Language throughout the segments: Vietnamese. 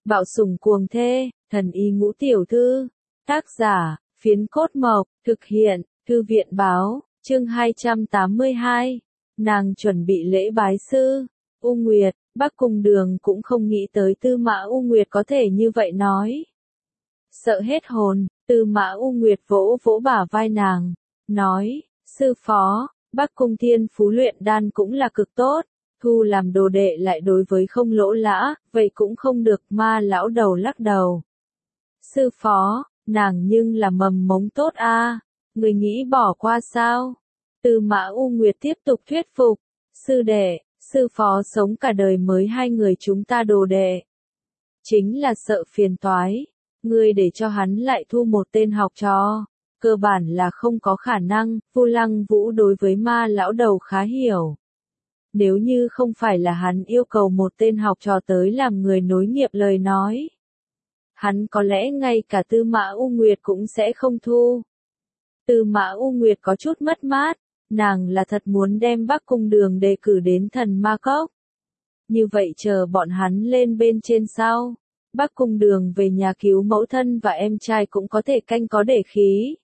Bạo sủng cuồng thê, thần y ngũ tiểu thư. Tác giả, Phiến Cốt Mộc, thực hiện, Thư viện báo, chương 282. Nàng chuẩn bị lễ bái sư. U Nguyệt, Bắc Cung Đường cũng không nghĩ tới Tư Mã U Nguyệt có thể như vậy nói. Sợ hết hồn, Tư Mã U Nguyệt vỗ vỗ bả vai nàng, nói, sư phó, Bắc Cung thiên phú luyện đan cũng là cực tốt, thu làm đồ đệ lại đối với không lỗ lã, vậy cũng không được. Ma lão đầu lắc đầu. Sư phó, nàng nhưng là mầm mống tốt a, người nghĩ bỏ qua sao? Tư Mã U Nguyệt tiếp tục thuyết phục, sư đệ, sư phó sống cả đời mới hai người chúng ta đồ đệ. Chính là sợ phiền toái, ngươi để cho hắn lại thu một tên học trò, cơ bản là không có khả năng. Vu Lăng Vũ đối với Ma lão đầu khá hiểu. Nếu như không phải là hắn yêu cầu một tên học trò tới làm người nối nghiệp lời nói, hắn có lẽ ngay cả Tư Mã U Nguyệt cũng sẽ không thu. Tư Mã U Nguyệt có chút mất mát, nàng là thật muốn đem Bắc Cung Đường đề cử đến Thần Ma Cốc. Như vậy chờ bọn hắn lên bên trên sau, Bắc Cung Đường về nhà cứu mẫu thân và em trai cũng có thể canh có để khí.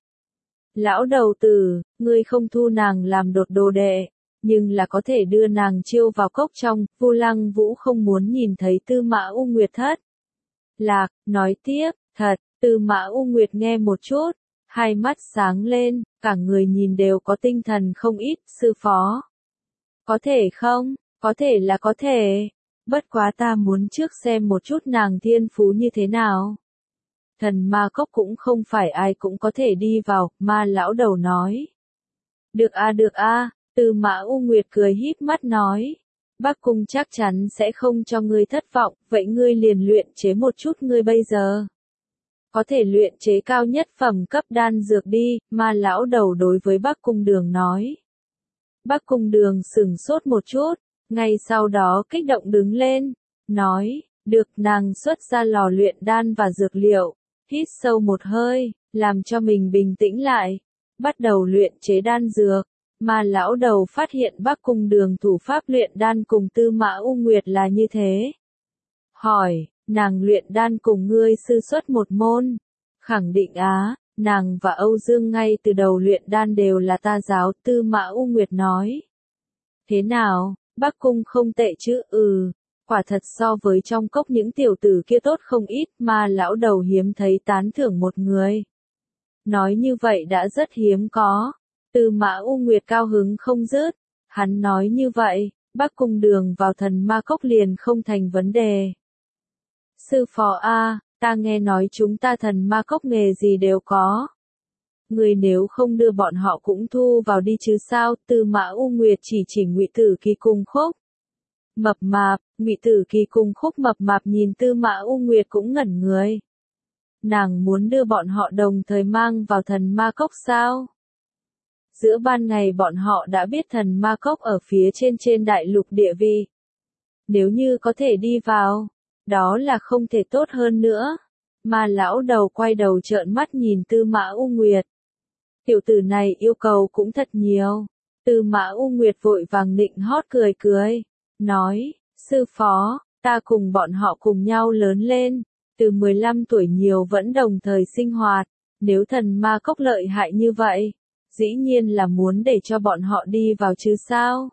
Lão đầu tử, ngươi không thu nàng làm đột đồ đệ, nhưng là có thể đưa nàng chiêu vào cốc trong. Vu Lăng Vũ không muốn nhìn thấy Tư Mã U Nguyệt thất lạc, nói tiếp, thật. Tư Mã U Nguyệt nghe một chút, hai mắt sáng lên, cả người nhìn đều có tinh thần không ít. Sư phó, có thể không? Có thể là có thể, bất quá ta muốn trước xem một chút nàng thiên phú như thế nào. Thần Ma Cốc cũng không phải ai cũng có thể đi vào. Ma lão đầu nói. Được a, Tư Mã U Nguyệt cười híp mắt nói. Bắc Cung chắc chắn sẽ không cho ngươi thất vọng, vậy ngươi liền luyện chế một chút. Ngươi bây giờ có thể luyện chế cao nhất phẩm cấp đan dược đi. Ma lão đầu đối với Bắc Cung Đường nói. Bắc Cung Đường sửng sốt một chút, ngay sau đó kích động đứng lên, nói, được. Nàng xuất ra lò luyện đan và dược liệu, hít sâu một hơi, làm cho mình bình tĩnh lại, bắt đầu luyện chế đan dược. Mà lão đầu phát hiện Bắc Cung Đường thủ pháp luyện đan cùng Tư Mã U Nguyệt là như thế. Hỏi, nàng luyện đan cùng ngươi sư xuất một môn? Khẳng định á, nàng và Âu Dương ngay từ đầu luyện đan đều là ta giáo. Tư Mã U Nguyệt nói. Thế nào, Bắc Cung không tệ chứ? Quả thật so với trong cốc những tiểu tử kia tốt không ít. Mà lão đầu hiếm thấy tán thưởng một người. Nói như vậy đã rất hiếm có. Tư Mã U Nguyệt cao hứng không dứt. Hắn nói như vậy, Bắc Cung Đường vào Thần Ma Cốc liền không thành vấn đề. Sư phó a, ta nghe nói chúng ta Thần Ma Cốc nghề gì đều có. Người nếu không đưa bọn họ cũng thu vào đi chứ sao? Tư Mã U Nguyệt chỉ Ngụy Tử Kỳ cùng Khúc Mập Mạp. Ngụy Tử Kỳ cùng Khúc Mập Mạp nhìn Tư Mã U Nguyệt cũng ngẩn người. Nàng muốn đưa bọn họ đồng thời mang vào Thần Ma Cốc sao? Giữa ban ngày bọn họ đã biết Thần Ma Cốc ở phía trên đại lục địa vị. Nếu như có thể đi vào, đó là không thể tốt hơn nữa. Mà lão đầu quay đầu trợn mắt nhìn Tư Mã U Nguyệt. Tiểu tử này yêu cầu cũng thật nhiều. Tư Mã U Nguyệt vội vàng nịnh hót cười, nói, sư phó, ta cùng bọn họ cùng nhau lớn lên, từ 15 tuổi nhiều vẫn đồng thời sinh hoạt. Nếu Thần Ma Cốc lợi hại như vậy, dĩ nhiên là muốn để cho bọn họ đi vào chứ sao?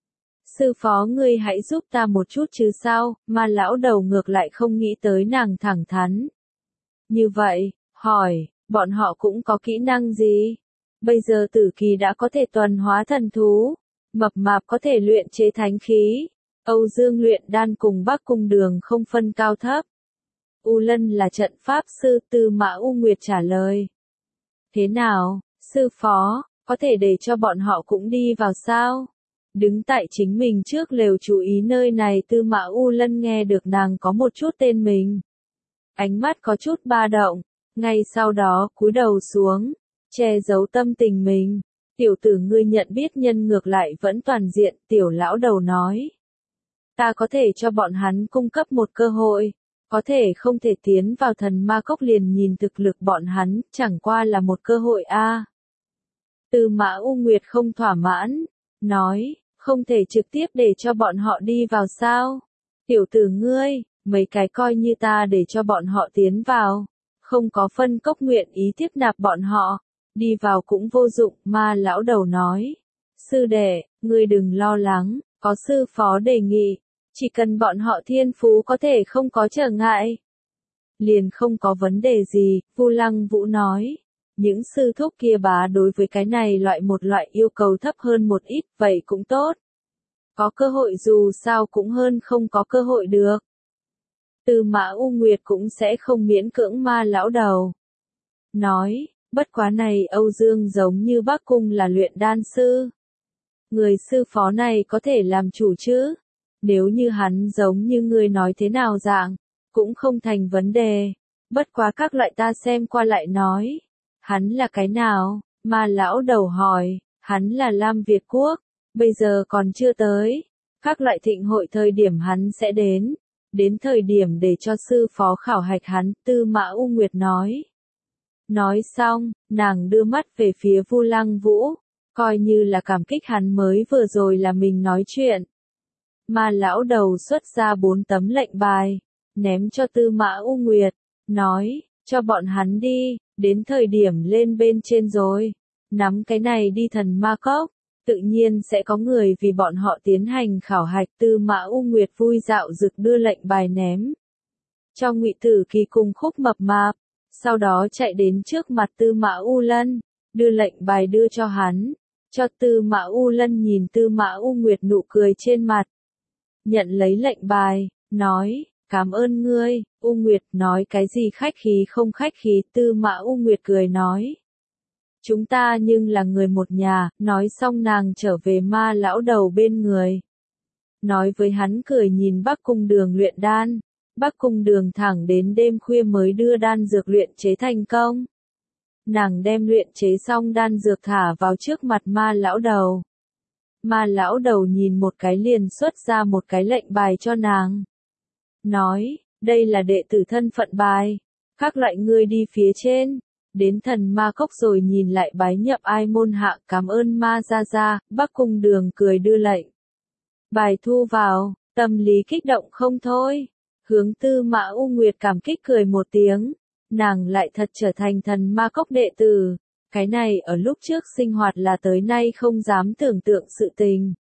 Sư phó ngươi hãy giúp ta một chút chứ sao? Mà lão đầu ngược lại không nghĩ tới nàng thẳng thắn. Như vậy, hỏi, bọn họ cũng có kỹ năng gì? Bây giờ Tử Kỳ đã có thể tuần hóa thần thú, Mập Mạp có thể luyện chế thánh khí, Âu Dương luyện đan cùng Bắc Cung Đường không phân cao thấp. U Lân là trận pháp sư. Tư Mã U Nguyệt trả lời. Thế nào, sư phó, có thể để cho bọn họ cũng đi vào sao? Đứng tại chính mình trước lều chú ý nơi này. Tư Mã U Lân nghe được nàng có một chút tên mình. Ánh mắt có chút ba động, ngay sau đó cúi đầu xuống, che giấu tâm tình mình. Tiểu tử ngươi nhận biết nhân ngược lại vẫn toàn diện. Tiểu lão đầu nói. Ta có thể cho bọn hắn cung cấp một cơ hội. Có thể không thể tiến vào Thần Ma Cốc liền nhìn thực lực bọn hắn, chẳng qua là một cơ hội a. Tư Mã U Nguyệt không thỏa mãn, nói, không thể trực tiếp để cho bọn họ đi vào sao? Tiểu tử ngươi, mấy cái coi như ta để cho bọn họ tiến vào, không có phân cốc nguyện ý tiếp nạp bọn họ, đi vào cũng vô dụng, Ma lão đầu nói. Sư đệ, ngươi đừng lo lắng, có sư phó đề nghị, chỉ cần bọn họ thiên phú có thể không có trở ngại. Liền không có vấn đề gì, Vu Lăng Vũ nói. Những sư thúc kia bá đối với cái này một loại yêu cầu thấp hơn một ít, vậy cũng tốt. Có cơ hội dù sao cũng hơn không có cơ hội được. Tư Mã U Nguyệt cũng sẽ không miễn cưỡng Ma lão đầu. Nói, bất quá này Âu Dương giống như Bắc Cung là luyện đan sư. Người sư phó này có thể làm chủ chứ? Nếu như hắn giống như người nói thế nào dạng, cũng không thành vấn đề. Bất quá các loại ta xem qua lại nói. Hắn là cái nào? Ma lão đầu hỏi, hắn là Lam Việt Quốc, bây giờ còn chưa tới. Các loại thịnh hội thời điểm hắn sẽ đến thời điểm để cho sư phó khảo hạch hắn, Tư Mã U Nguyệt nói. Nói xong, nàng đưa mắt về phía Vu Lăng Vũ, coi như là cảm kích hắn mới vừa rồi là mình nói chuyện. Ma lão đầu xuất ra 4 tấm lệnh bài, ném cho Tư Mã U Nguyệt, nói, cho bọn hắn đi, đến thời điểm lên bên trên rồi, nắm cái này đi Thần Ma Cốc, tự nhiên sẽ có người vì bọn họ tiến hành khảo hạch. Tư Mã U Nguyệt vui dạo dực đưa lệnh bài ném cho Ngụy Tử Kỳ cùng Khúc Mập Mạp, sau đó chạy đến trước mặt Tư Mã U Lân, đưa lệnh bài đưa cho hắn, cho Tư Mã U Lân nhìn Tư Mã U Nguyệt nụ cười trên mặt. Nhận lấy lệnh bài, nói, cảm ơn ngươi. U Nguyệt nói cái gì khách khí không khách khí, Tư Mã U Nguyệt cười nói. Chúng ta nhưng là người một nhà, nói xong nàng trở về Ma lão đầu bên người. Nói với hắn cười nhìn Bắc Cung Đường luyện đan. Bắc Cung Đường thẳng đến đêm khuya mới đưa đan dược luyện chế thành công. Nàng đem luyện chế xong đan dược thả vào trước mặt Ma lão đầu. Ma lão đầu nhìn một cái liền xuất ra một cái lệnh bài cho nàng. Nói, đây là đệ tử thân phận bài. Các loại ngươi đi phía trên. Đến Thần Ma Cốc rồi nhìn lại bái nhập ai môn hạ, cảm ơn Ma gia gia. Bắc Cung Đường cười đưa lệnh bài thu vào, tâm lý kích động không thôi. Hướng Tư Mã U Nguyệt cảm kích cười một tiếng. Nàng lại thật trở thành Thần Ma Cốc đệ tử. Cái này ở lúc trước sinh hoạt là tới nay không dám tưởng tượng sự tình.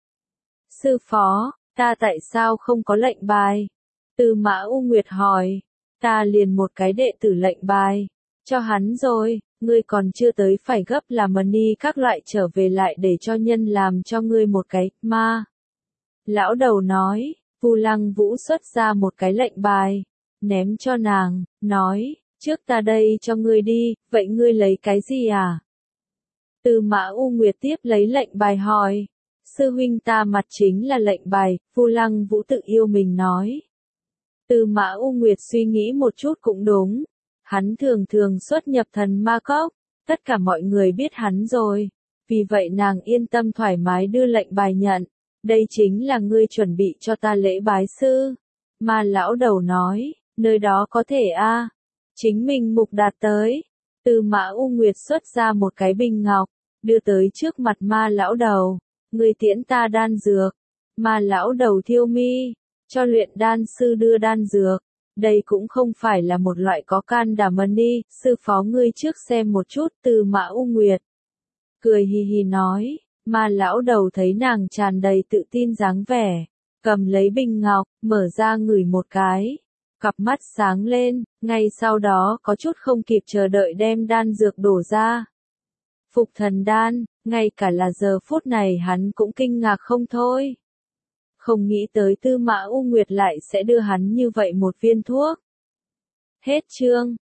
Sư phó, ta tại sao không có lệnh bài? Tư Mã U Nguyệt hỏi. Ta liền một cái đệ tử lệnh bài. Cho hắn rồi, ngươi còn chưa tới phải gấp làm money các loại trở về lại để cho nhân làm cho ngươi một cái, Ma. Lão đầu nói, Vu Lăng Vũ xuất ra một cái lệnh bài, ném cho nàng, nói, trước ta đây cho ngươi đi, vậy ngươi lấy cái gì à? Tư Mã U Nguyệt tiếp lấy lệnh bài hỏi, sư huynh ta mặt chính là lệnh bài, Vu Lăng Vũ tự yêu mình nói. Tư Mã U Nguyệt suy nghĩ một chút cũng đúng, hắn thường thường xuất nhập Thần Ma Cốc, tất cả mọi người biết hắn rồi, vì vậy nàng yên tâm thoải mái đưa lệnh bài nhận. Đây chính là ngươi chuẩn bị cho ta lễ bái sư. Ma lão đầu nói, nơi đó có thể a, chính mình mục đạt tới. Tư Mã U Nguyệt xuất ra một cái bình ngọc, đưa tới trước mặt Ma lão đầu. Ngươi tiễn ta đan dược. Ma lão đầu thiêu mi, cho luyện đan sư đưa đan dược. Đây cũng không phải là một loại có can đảm money, sư phó ngươi trước xem một chút. Tư Mã U Nguyệt cười hì hì nói. Ma lão đầu thấy nàng tràn đầy tự tin dáng vẻ, cầm lấy bình ngọc, mở ra ngửi một cái, cặp mắt sáng lên, ngay sau đó có chút không kịp chờ đợi đem đan dược đổ ra. Phục thần đan, ngay cả là giờ phút này hắn cũng kinh ngạc không thôi. Không nghĩ tới Tư Mã U Nguyệt lại sẽ đưa hắn như vậy một viên thuốc. Hết chương.